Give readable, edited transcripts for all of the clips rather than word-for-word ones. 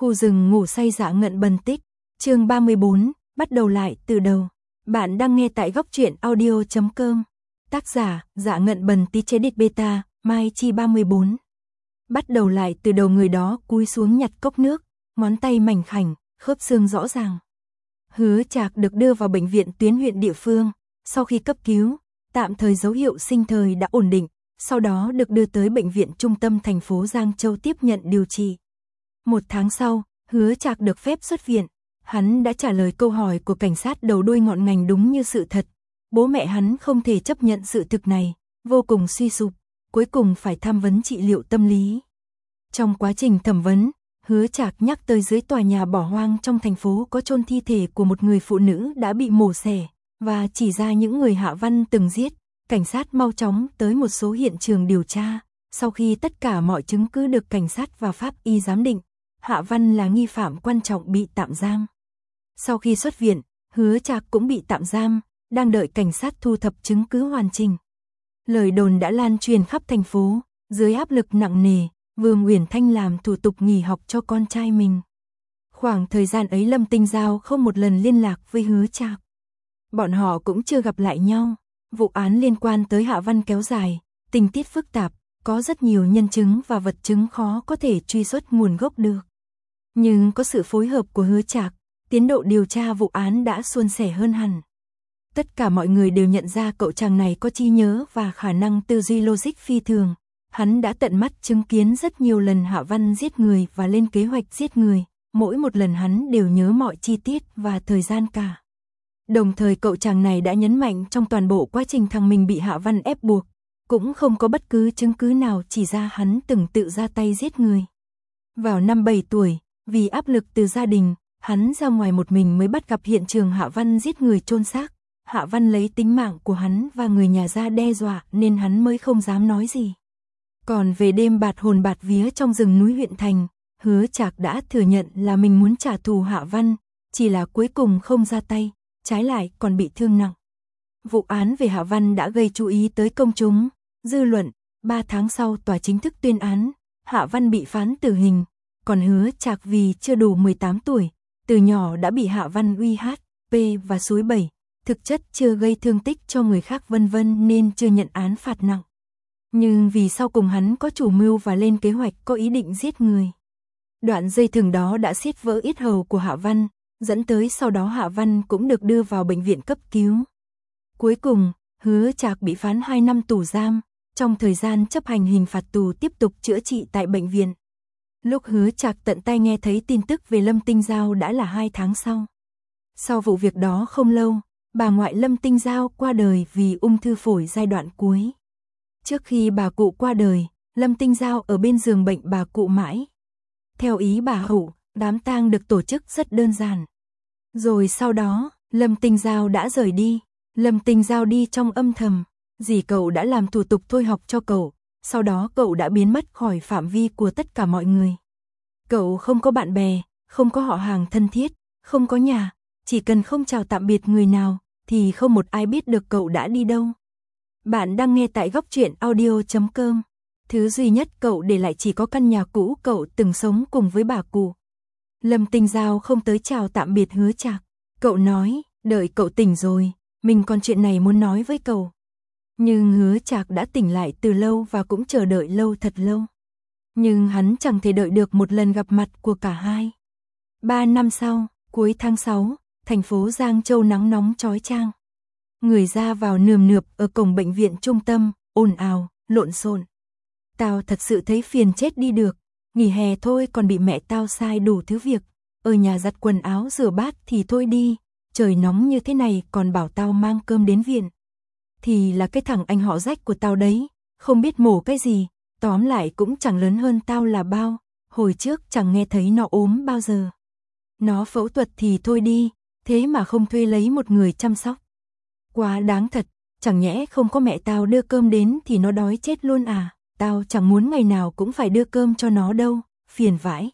Khu rừng ngủ say Dạ Ngận Bần Tích, chương 34, bắt đầu lại từ đầu. Bạn đang nghe tại góc truyện audio.com. Tác giả, Dạ Ngận Bần Tí chế địch beta, Mai Chi 34. Bắt đầu lại từ đầu, người đó cúi xuống nhặt cốc nước, ngón tay mảnh khảnh, khớp xương rõ ràng. Hứa Trạc được đưa vào bệnh viện tuyến huyện địa phương, sau khi cấp cứu, tạm thời dấu hiệu sinh thời đã ổn định, sau đó được đưa tới bệnh viện trung tâm thành phố Giang Châu tiếp nhận điều trị. 1 tháng sau, Hứa Trạc được phép xuất viện. Hắn đã trả lời câu hỏi của cảnh sát đầu đuôi ngọn ngành đúng như sự thật. Bố mẹ hắn không thể chấp nhận sự thực này, vô cùng suy sụp, cuối cùng phải tham vấn trị liệu tâm lý. Trong quá trình thẩm vấn, Hứa Trạc nhắc tới dưới tòa nhà bỏ hoang trong thành phố có chôn thi thể của một người phụ nữ đã bị mổ xẻ, và chỉ ra những người Hạ Văn từng giết. Cảnh sát mau chóng tới một số hiện trường điều tra. Sau khi tất cả mọi chứng cứ được cảnh sát và pháp y giám định, Hạ Văn là nghi phạm quan trọng bị tạm giam. Sau khi xuất viện, Hứa Trạc cũng bị tạm giam, đang đợi cảnh sát thu thập chứng cứ hoàn chỉnh. Lời đồn đã lan truyền khắp thành phố, dưới áp lực nặng nề, Vương Uyển Thanh làm thủ tục nghỉ học cho con trai mình. Khoảng thời gian ấy Lâm Tinh Giao không một lần liên lạc với Hứa Trạc. Bọn họ cũng chưa gặp lại nhau. Vụ án liên quan tới Hạ Văn kéo dài, tình tiết phức tạp, có rất nhiều nhân chứng và vật chứng khó có thể truy xuất nguồn gốc được. Nhưng có sự phối hợp của Hứa Trạc, tiến độ điều tra vụ án đã suôn sẻ hơn hẳn. Tất cả mọi người đều nhận ra cậu chàng này có trí nhớ và khả năng tư duy logic phi thường. Hắn đã tận mắt chứng kiến rất nhiều lần Hạ Văn giết người và lên kế hoạch giết người. Mỗi một lần hắn đều nhớ mọi chi tiết và thời gian cả. Đồng thời cậu chàng này đã nhấn mạnh trong toàn bộ quá trình thằng mình bị Hạ Văn ép buộc, cũng không có bất cứ chứng cứ nào chỉ ra hắn từng tự ra tay giết người. Vào năm 7 tuổi, vì áp lực từ gia đình, hắn ra ngoài một mình mới bắt gặp hiện trường Hạ Văn giết người chôn xác. Hạ Văn lấy tính mạng của hắn và người nhà ra đe dọa nên hắn mới không dám nói gì. Còn về đêm bạt hồn bạt vía trong rừng núi huyện thành, Hứa Trạc đã thừa nhận là mình muốn trả thù Hạ Văn, chỉ là cuối cùng không ra tay, trái lại còn bị thương nặng. Vụ án về Hạ Văn đã gây chú ý tới công chúng, dư luận. 3 tháng sau tòa chính thức tuyên án, Hạ Văn bị phán tử hình, còn Hứa Trạc vì chưa đủ 18 tuổi, từ nhỏ đã bị Hạ Văn uy hiếp và xúi bẩy, thực chất chưa gây thương tích cho người khác vân vân nên chưa nhận án phạt nặng. Nhưng vì sau cùng hắn có chủ mưu và lên kế hoạch có ý định giết người. Đoạn dây thừng đó đã siết vỡ yết hầu của Hạ Văn, dẫn tới sau đó Hạ Văn cũng được đưa vào bệnh viện cấp cứu. Cuối cùng, Hứa Trạc bị phán 2 năm tù giam, trong thời gian chấp hành hình phạt tù tiếp tục chữa trị tại bệnh viện. Lúc Hứa Trạc tận tay nghe thấy tin tức về Lâm Tinh Giao đã là 2 tháng sau. Sau vụ việc đó không lâu, bà ngoại Lâm Tinh Giao qua đời vì ung thư phổi giai đoạn cuối. Trước khi bà cụ qua đời, Lâm Tinh Giao ở bên giường bệnh bà cụ mãi. Theo ý bà Hậu, đám tang được tổ chức rất đơn giản. Rồi sau đó, Lâm Tinh Giao đã rời đi. Lâm Tinh Giao đi trong âm thầm. Dì cậu đã làm thủ tục thôi học cho cậu. Sau đó cậu đã biến mất khỏi phạm vi của tất cả mọi người. Cậu không có bạn bè, không có họ hàng thân thiết, không có nhà. Chỉ cần không chào tạm biệt người nào, thì không một ai biết được cậu đã đi đâu. Bạn đang nghe tại góc truyện audio.com. Thứ duy nhất cậu để lại chỉ có căn nhà cũ cậu từng sống cùng với bà cụ. Lâm Tinh Giao không tới chào tạm biệt Hứa Trạc. Cậu nói, đợi cậu tỉnh rồi, mình còn chuyện này muốn nói với cậu. Nhưng Hứa Trạc đã tỉnh lại từ lâu và cũng chờ đợi lâu thật lâu. Nhưng hắn chẳng thể đợi được một lần gặp mặt của cả hai. 3 năm sau, cuối tháng 6, thành phố Giang Châu nắng nóng chói chang. Người ra vào nườm nượp ở cổng bệnh viện trung tâm, ồn ào, lộn xộn. Tao thật sự thấy phiền chết đi được. Nghỉ hè thôi còn bị mẹ tao sai đủ thứ việc. Ở nhà giặt quần áo rửa bát thì thôi đi. Trời nóng như thế này còn bảo tao mang cơm đến viện. Thì là cái thằng anh họ rách của tao đấy. Không biết mổ cái gì. Tóm lại cũng chẳng lớn hơn tao là bao. Hồi trước chẳng nghe thấy nó ốm bao giờ. Nó phẫu thuật thì thôi đi. Thế mà không thuê lấy một người chăm sóc. Quá đáng thật. Chẳng nhẽ không có mẹ tao đưa cơm đến thì nó đói chết luôn à. Tao chẳng muốn ngày nào cũng phải đưa cơm cho nó đâu, phiền vãi.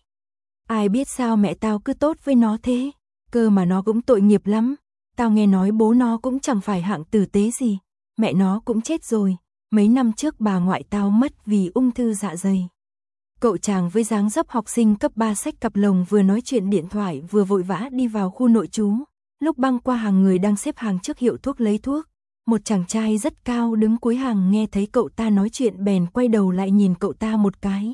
Ai biết sao mẹ tao cứ tốt với nó thế, cơ mà nó cũng tội nghiệp lắm. Tao nghe nói bố nó cũng chẳng phải hạng tử tế gì, mẹ nó cũng chết rồi. Mấy năm trước bà ngoại tao mất vì ung thư dạ dày. Cậu chàng với dáng dấp học sinh cấp 3 xách cặp lồng vừa nói chuyện điện thoại vừa vội vã đi vào khu nội trú. Lúc băng qua hàng người đang xếp hàng trước hiệu thuốc lấy thuốc, một chàng trai rất cao đứng cuối hàng nghe thấy cậu ta nói chuyện bèn quay đầu lại nhìn cậu ta một cái.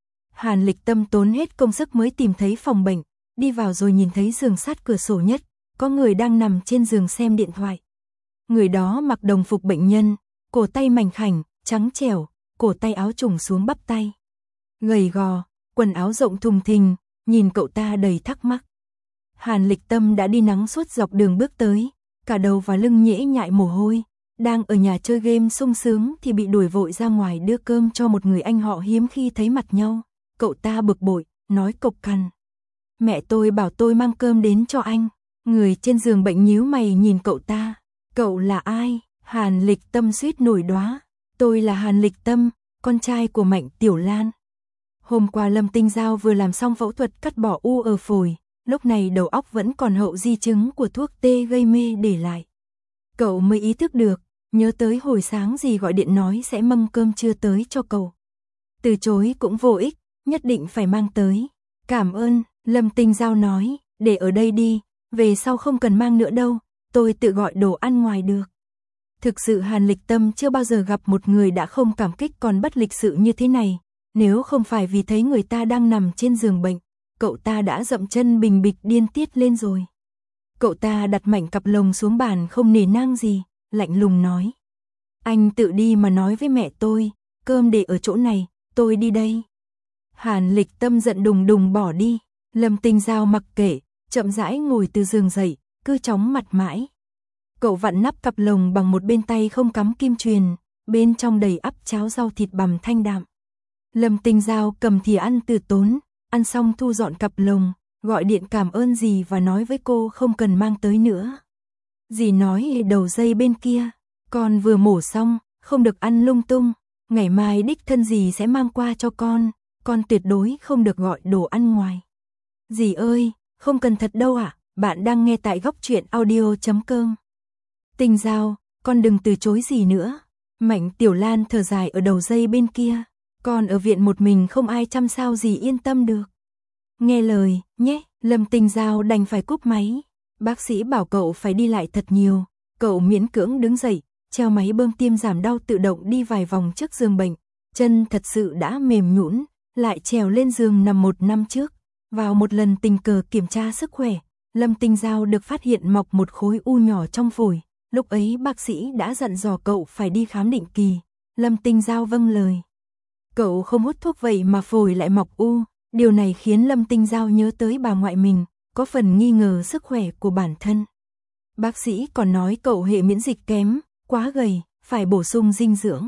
Hàn Lịch Tâm tốn hết công sức mới tìm thấy phòng bệnh, đi vào rồi nhìn thấy giường sát cửa sổ nhất, có người đang nằm trên giường xem điện thoại. Người đó mặc đồng phục bệnh nhân, cổ tay mảnh khảnh, trắng trẻo, cổ tay áo trùng xuống bắp tay. Gầy gò, quần áo rộng thùng thình, nhìn cậu ta đầy thắc mắc. Hàn Lịch Tâm đã đi nắng suốt dọc đường bước tới, cả đầu và lưng nhễ nhại mồ hôi, đang ở nhà chơi game sung sướng thì bị đuổi vội ra ngoài đưa cơm cho một người anh họ hiếm khi thấy mặt nhau. Cậu ta bực bội, nói cộc cằn. Mẹ tôi bảo tôi mang cơm đến cho anh. Người trên giường bệnh nhíu mày nhìn cậu ta. Cậu là ai? Hàn Lịch Tâm suýt nổi đoá. Tôi là Hàn Lịch Tâm, con trai của Mạnh Tiểu Lan. Hôm qua Lâm Tinh Giao vừa làm xong phẫu thuật cắt bỏ u ở phổi, lúc này đầu óc vẫn còn hậu di chứng của thuốc tê gây mê để lại. Cậu mới ý thức được, nhớ tới hồi sáng dì gọi điện nói sẽ mâm cơm trưa tới cho cậu. Từ chối cũng vô ích, nhất định phải mang tới. Cảm ơn, Lâm Tinh Giao nói, để ở đây đi, về sau không cần mang nữa đâu, tôi tự gọi đồ ăn ngoài được. Thực sự Hàn Lịch Tâm chưa bao giờ gặp một người đã không cảm kích còn bất lịch sự như thế này. Nếu không phải vì thấy người ta đang nằm trên giường bệnh, cậu ta đã dậm chân bình bịch điên tiết lên rồi. Cậu ta đặt mạnh cặp lồng xuống bàn không nề nang gì, lạnh lùng nói. Anh tự đi mà nói với mẹ tôi, cơm để ở chỗ này, tôi đi đây. Hàn Lịch Tâm giận đùng đùng bỏ đi, Lâm Tinh Giao mặc kệ, chậm rãi ngồi từ giường dậy, cứ chóng mặt mãi. Cậu vặn nắp cặp lồng bằng một bên tay không cắm kim truyền, bên trong đầy ắp cháo rau thịt bằm thanh đạm. Lâm Tinh Giao cầm thìa ăn từ tốn, ăn xong thu dọn cặp lồng, gọi điện cảm ơn dì và nói với cô không cần mang tới nữa. Dì nói đầu dây bên kia, con vừa mổ xong, không được ăn lung tung, ngày mai đích thân dì sẽ mang qua cho con tuyệt đối không được gọi đồ ăn ngoài. Dì ơi, không cần thật đâu ạ, bạn đang nghe tại Góc Truyện Audio.com. Tinh Giao, con đừng từ chối dì nữa. Mạnh Tiểu Lan thở dài ở đầu dây bên kia, con ở viện một mình không ai chăm sao dì yên tâm được. Nghe lời, nhé, Lâm Tinh Giao đành phải cúp máy. Bác sĩ bảo cậu phải đi lại thật nhiều, cậu miễn cưỡng đứng dậy, treo máy bơm tiêm giảm đau tự động đi vài vòng trước giường bệnh, chân thật sự đã mềm nhũn, lại trèo lên giường nằm 1 năm trước. Vào một lần tình cờ kiểm tra sức khỏe, Lâm Tinh Giao được phát hiện mọc một khối u nhỏ trong phổi, lúc ấy bác sĩ đã dặn dò cậu phải đi khám định kỳ. Lâm Tinh Giao vâng lời. Cậu không hút thuốc vậy mà phổi lại mọc u, điều này khiến Lâm Tinh Giao nhớ tới bà ngoại mình, có phần nghi ngờ sức khỏe của bản thân. Bác sĩ còn nói cậu hệ miễn dịch kém, quá gầy, phải bổ sung dinh dưỡng.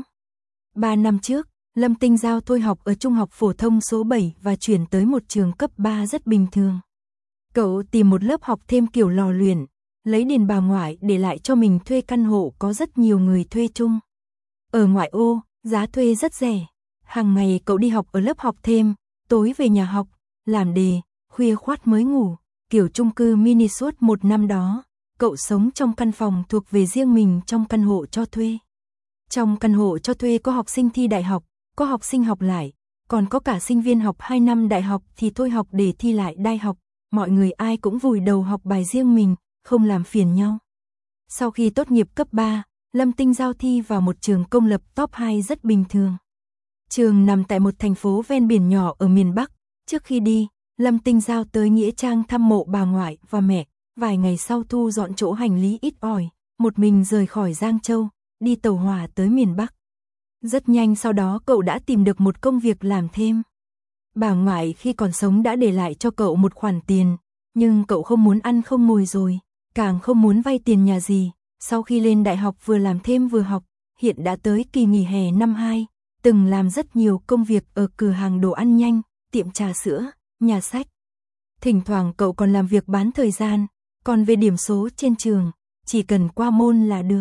3 năm trước, Lâm Tinh Giao thôi học ở trung học phổ thông số 7 và chuyển tới một trường cấp 3 rất bình thường. Cậu tìm một lớp học thêm kiểu lò luyện, lấy điền bà ngoại để lại cho mình thuê căn hộ có rất nhiều người thuê chung. Ở ngoại ô, giá thuê rất rẻ. Hàng ngày cậu đi học ở lớp học thêm, tối về nhà học, làm đề, khuya khoắt mới ngủ, kiểu chung cư mini suốt 1 năm đó. Cậu sống trong căn phòng thuộc về riêng mình trong căn hộ cho thuê. Trong căn hộ cho thuê có học sinh thi đại học, có học sinh học lại, còn có cả sinh viên học 2 năm đại học thì thôi học để thi lại đại học. Mọi người ai cũng vùi đầu học bài riêng mình, không làm phiền nhau. Sau khi tốt nghiệp cấp 3, Lâm Tinh Giao thi vào một trường công lập top 2 rất bình thường. Trường nằm tại một thành phố ven biển nhỏ ở miền Bắc. Trước khi đi, Lâm Tinh Giao tới nghĩa trang thăm mộ bà ngoại và mẹ. Vài ngày sau thu dọn chỗ hành lý ít ỏi, một mình rời khỏi Giang Châu, đi tàu hỏa tới miền Bắc. Rất nhanh sau đó cậu đã tìm được một công việc làm thêm. Bà ngoại khi còn sống đã để lại cho cậu một khoản tiền, nhưng cậu không muốn ăn không ngồi rồi, càng không muốn vay tiền nhà gì. Sau khi lên đại học vừa làm thêm vừa học, hiện đã tới kỳ nghỉ hè năm 2, từng làm rất nhiều công việc ở cửa hàng đồ ăn nhanh, tiệm trà sữa, nhà sách. Thỉnh thoảng cậu còn làm việc bán thời gian, còn về điểm số trên trường, chỉ cần qua môn là được.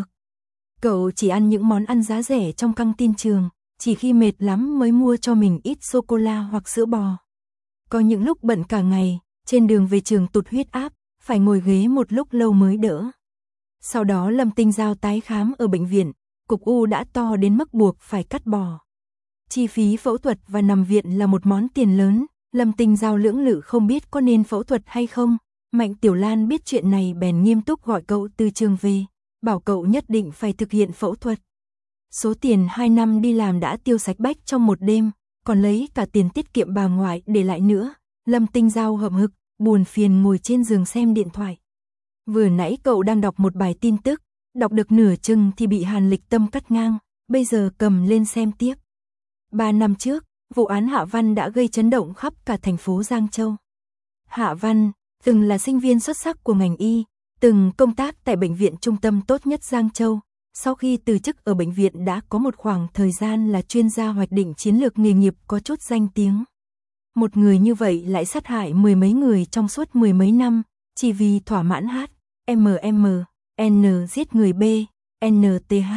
Cậu chỉ ăn những món ăn giá rẻ trong căng tin trường, chỉ khi mệt lắm mới mua cho mình ít sô-cô-la hoặc sữa bò. Có những lúc bận cả ngày, trên đường về trường tụt huyết áp, phải ngồi ghế một lúc lâu mới đỡ. Sau đó Lâm Tinh Giao tái khám ở bệnh viện, cục u đã to đến mức buộc phải cắt bỏ. Chi phí phẫu thuật và nằm viện là một món tiền lớn, Lâm Tinh Giao lưỡng lự không biết có nên phẫu thuật hay không. Mạnh Tiểu Lan biết chuyện này bèn nghiêm túc gọi cậu từ trường về, bảo cậu nhất định phải thực hiện phẫu thuật. Số tiền 2 năm đi làm đã tiêu sạch bách trong một đêm, còn lấy cả tiền tiết kiệm bà ngoại để lại nữa. Lâm Tinh Giao hậm hực, buồn phiền ngồi trên giường xem điện thoại. Vừa nãy cậu đang đọc một bài tin tức, đọc được nửa chừng thì bị Hàn Lịch Tâm cắt ngang, bây giờ cầm lên xem tiếp. 3 năm trước, vụ án Hạ Văn đã gây chấn động khắp cả thành phố Giang Châu. Hạ Văn, từng là sinh viên xuất sắc của ngành y, từng công tác tại bệnh viện trung tâm tốt nhất Giang Châu. Sau khi từ chức ở bệnh viện đã có một khoảng thời gian là chuyên gia hoạch định chiến lược nghề nghiệp có chút danh tiếng. Một người như vậy lại sát hại mười mấy người trong suốt mười mấy năm, chỉ vì thỏa mãn N giết người B, NTH.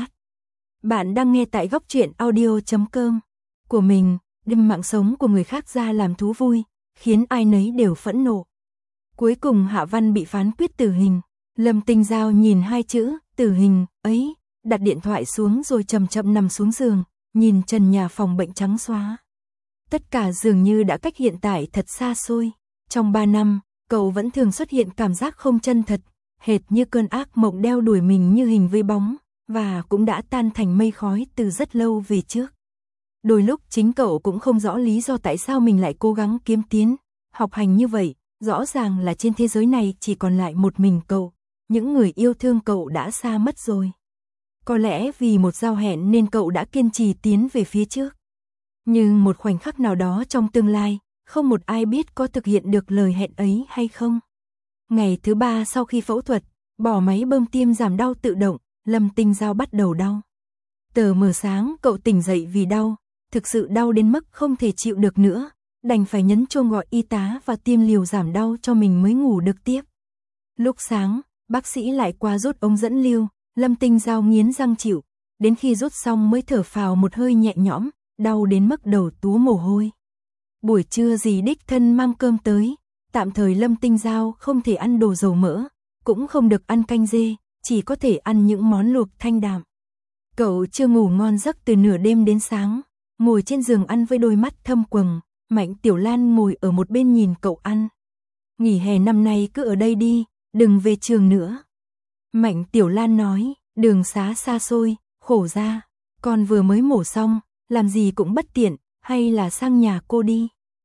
Bạn đang nghe tại góc truyện audio.com của mình, đem mạng sống của người khác ra làm thú vui, khiến ai nấy đều phẫn nộ. Cuối cùng Hạ Văn bị phán quyết tử hình. Lâm Tinh Giao nhìn hai chữ tử hình ấy, đặt điện thoại xuống rồi chậm chậm nằm xuống giường, nhìn trần nhà phòng bệnh trắng xóa. Tất cả dường như đã cách hiện tại thật xa xôi. Trong 3 năm, cậu vẫn thường xuất hiện cảm giác không chân thật, hệt như cơn ác mộng đeo đuổi mình như hình với bóng, và cũng đã tan thành mây khói từ rất lâu về trước. Đôi lúc chính cậu cũng không rõ lý do tại sao mình lại cố gắng kiếm tiến, học hành như vậy, rõ ràng là trên thế giới này chỉ còn lại một mình cậu, những người yêu thương cậu đã xa mất rồi. Có lẽ vì một giao hẹn nên cậu đã kiên trì tiến về phía trước. Nhưng một khoảnh khắc nào đó trong tương lai, không một ai biết có thực hiện được lời hẹn ấy hay không. Ngày thứ 3 sau khi phẫu thuật, bỏ máy bơm tiêm giảm đau tự động, Lâm Tinh Giao bắt đầu đau. Tờ mờ sáng cậu tỉnh dậy vì đau, thực sự đau đến mức không thể chịu được nữa, đành phải nhấn chuông gọi y tá và tiêm liều giảm đau cho mình mới ngủ được tiếp. Lúc sáng, bác sĩ lại qua rút ống dẫn lưu, Lâm Tinh Giao nghiến răng chịu, đến khi rút xong mới thở phào một hơi nhẹ nhõm, đau đến mức đầu túa mồ hôi. Buổi trưa dì đích thân mang cơm tới, tạm thời Lâm Tinh Giao không thể ăn đồ dầu mỡ, cũng không được ăn canh dê, chỉ có thể ăn những món luộc thanh đạm. Cậu chưa ngủ ngon giấc từ nửa đêm đến sáng, ngồi trên giường ăn với đôi mắt thâm quầng, Mạnh Tiểu Lan ngồi ở một bên nhìn cậu ăn. Nghỉ hè năm nay cứ ở đây đi, đừng về trường nữa. Mạnh Tiểu Lan nói, đường xá xa xôi, khổ ra, con vừa mới mổ xong, làm gì cũng bất tiện, hay là sang nhà cô đi.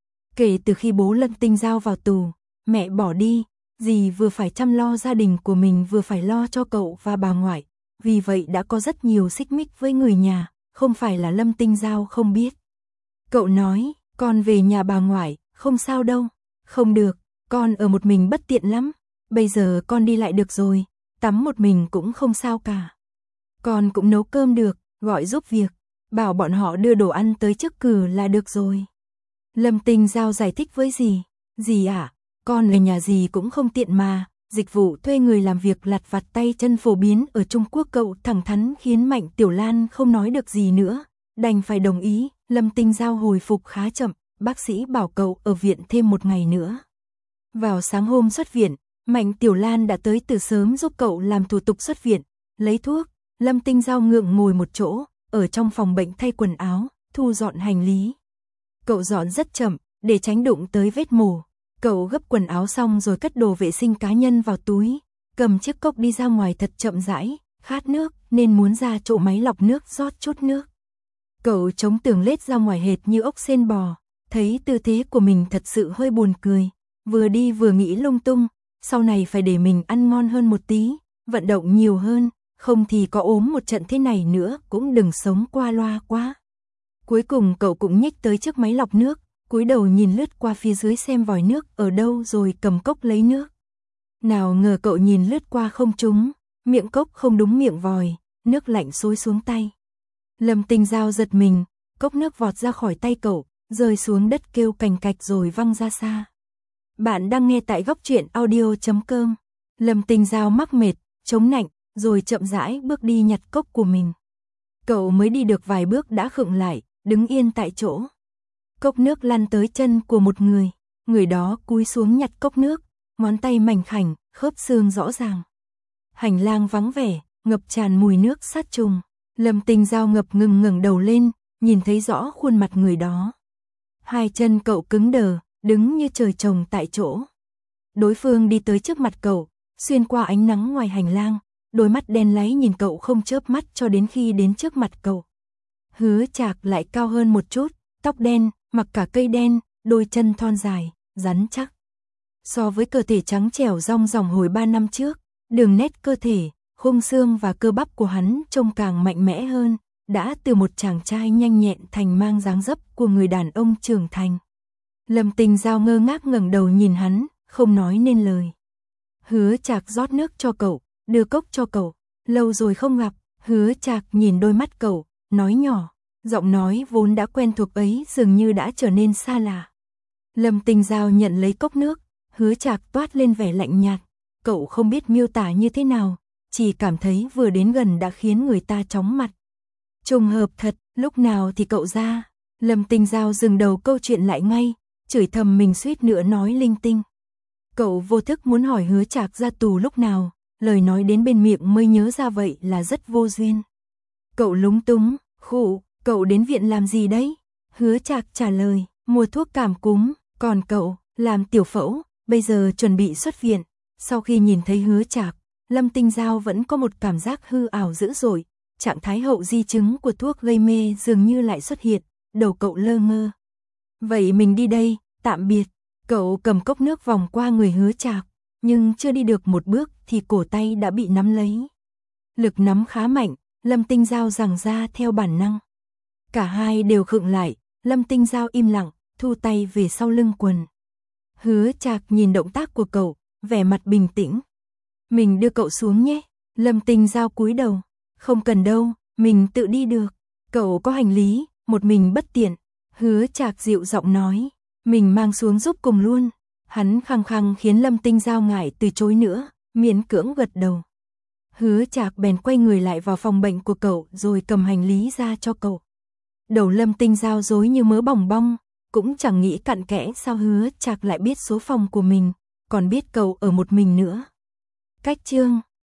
Kể từ khi bố Lâm Tinh Giao vào tù, mẹ bỏ đi, dì vừa phải chăm lo gia đình của mình vừa phải lo cho cậu và bà ngoại, vì vậy đã có rất nhiều xích mích với người nhà, không phải là Lâm Tinh Giao không biết. Cậu nói, con về nhà bà ngoại, không sao đâu. Không được, con ở một mình bất tiện lắm, bây giờ con đi lại được rồi, tắm một mình cũng không sao cả. Con cũng nấu cơm được, gọi giúp việc, bảo bọn họ đưa đồ ăn tới trước cửa là được rồi. Lâm Tinh Giao giải thích với dì, dì ạ, con ở nhà dì cũng không tiện mà, dịch vụ thuê người làm việc lặt vặt tay chân phổ biến ở Trung Quốc. Cậu thẳng thắn khiến Mạnh Tiểu Lan không nói được gì nữa, đành phải đồng ý. Lâm Tinh Giao hồi phục khá chậm, bác sĩ bảo cậu ở viện thêm một ngày nữa. Vào sáng hôm xuất viện, Mạnh Tiểu Lan đã tới từ sớm giúp cậu làm thủ tục xuất viện, lấy thuốc. Lâm Tinh Giao ngượng ngồi một chỗ, ở trong phòng bệnh thay quần áo, thu dọn hành lý. Cậu dọn rất chậm, để tránh đụng tới vết mổ. Cậu gấp quần áo xong rồi cất đồ vệ sinh cá nhân vào túi, cầm chiếc cốc đi ra ngoài thật chậm rãi, khát nước nên muốn ra chỗ máy lọc nước rót chút nước. Cậu chống tường lết ra ngoài hệt như ốc sên bò, thấy tư thế của mình thật sự hơi buồn cười, vừa đi vừa nghĩ lung tung, sau này phải để mình ăn ngon hơn một tí, vận động nhiều hơn, không thì có ốm một trận thế này nữa cũng đừng sống qua loa quá. Cuối cùng cậu cũng nhích tới trước máy lọc nước, cúi đầu nhìn lướt qua phía dưới xem vòi nước ở đâu rồi cầm cốc lấy nước. Nào ngờ cậu nhìn lướt qua không trúng, miệng cốc không đúng miệng vòi, nước lạnh xối xuống tay. Lâm Tinh Giao giật mình, cốc nước vọt ra khỏi tay cậu, rơi xuống đất kêu cành cạch rồi văng ra xa. Bạn đang nghe tại góc truyện audio.com. Lâm Tinh Giao mắc mệt, chống nạnh, rồi chậm rãi bước đi nhặt cốc của mình. Cậu mới đi được vài bước đã khựng lại, đứng yên tại chỗ. Cốc nước lăn tới chân của một người đó cúi xuống nhặt cốc nước, ngón tay mảnh khảnh, khớp xương rõ ràng. Hành lang vắng vẻ, ngập tràn mùi nước sát trùng. Lâm Tinh Giao ngập ngừng ngẩng đầu lên, nhìn thấy rõ khuôn mặt người đó. Hai chân cậu cứng đờ, đứng như trời trồng tại chỗ. Đối phương đi tới trước mặt cậu, xuyên qua ánh nắng ngoài hành lang, đôi mắt đen láy nhìn cậu không chớp mắt cho đến khi đến trước mặt cậu. Hứa Trạc lại cao hơn một chút, tóc đen, mặc cả cây đen, đôi chân thon dài, rắn chắc. So với cơ thể trắng trẻo rong ròng hồi 3 năm trước, đường nét cơ thể, khung xương và cơ bắp của hắn trông càng mạnh mẽ hơn, đã từ một chàng trai nhanh nhẹn thành mang dáng dấp của người đàn ông trưởng thành. Lâm Tình Giao ngơ ngác ngẩng đầu nhìn hắn, không nói nên lời. Hứa Trạc rót nước cho cậu, đưa cốc cho cậu, lâu rồi không gặp. Hứa Trạc nhìn đôi mắt cậu, nói nhỏ, giọng nói vốn đã quen thuộc ấy dường như đã trở nên xa lạ. Lâm Tình Giao nhận lấy cốc nước, Hứa Trạc toát lên vẻ lạnh nhạt, cậu không biết miêu tả như thế nào, chỉ cảm thấy vừa đến gần đã khiến người ta chóng mặt. Trùng hợp thật, lúc nào thì cậu ra? Lâm Tình Giao dừng đầu câu chuyện lại ngay, chửi thầm mình suýt nữa nói linh tinh. Cậu vô thức muốn hỏi Hứa Trạc ra tù lúc nào, lời nói đến bên miệng mới nhớ ra vậy là rất vô duyên. Cậu lúng túng, khụ, cậu đến viện làm gì đấy? Hứa Trạc trả lời, mua thuốc cảm cúm, còn cậu, làm tiểu phẫu, bây giờ chuẩn bị xuất viện. Sau khi nhìn thấy Hứa Trạc, Lâm Tình Giao vẫn có một cảm giác hư ảo dữ dội, trạng thái hậu di chứng của thuốc gây mê dường như lại xuất hiện, đầu cậu lơ ngơ. Vậy mình đi đây, tạm biệt. Cậu cầm cốc nước vòng qua người Hứa Trạc, nhưng chưa đi được một bước thì cổ tay đã bị nắm lấy. Lực nắm khá mạnh, Lâm Tình Giao giằng ra theo bản năng. Cả hai đều khựng lại, Lâm Tình Giao im lặng, thu tay về sau lưng quần. Hứa Trạc nhìn động tác của cậu, vẻ mặt bình tĩnh. Mình đưa cậu xuống nhé. Lâm Tình Giao cúi đầu. Không cần đâu, mình tự đi được. Cậu có hành lý, một mình bất tiện. Hứa Trạc dịu giọng nói. Mình mang xuống giúp cùng luôn. Hắn khăng khăng khiến Lâm Tình Giao ngại từ chối nữa, miễn cưỡng gật đầu. Hứa Trạc bèn quay người lại vào phòng bệnh của cậu rồi cầm hành lý ra cho cậu. Đầu Lâm Tình Giao rối như mớ bòng bong, cũng chẳng nghĩ cặn kẽ sao Hứa Trạc lại biết số phòng của mình, còn biết cậu ở một mình nữa. Cách chương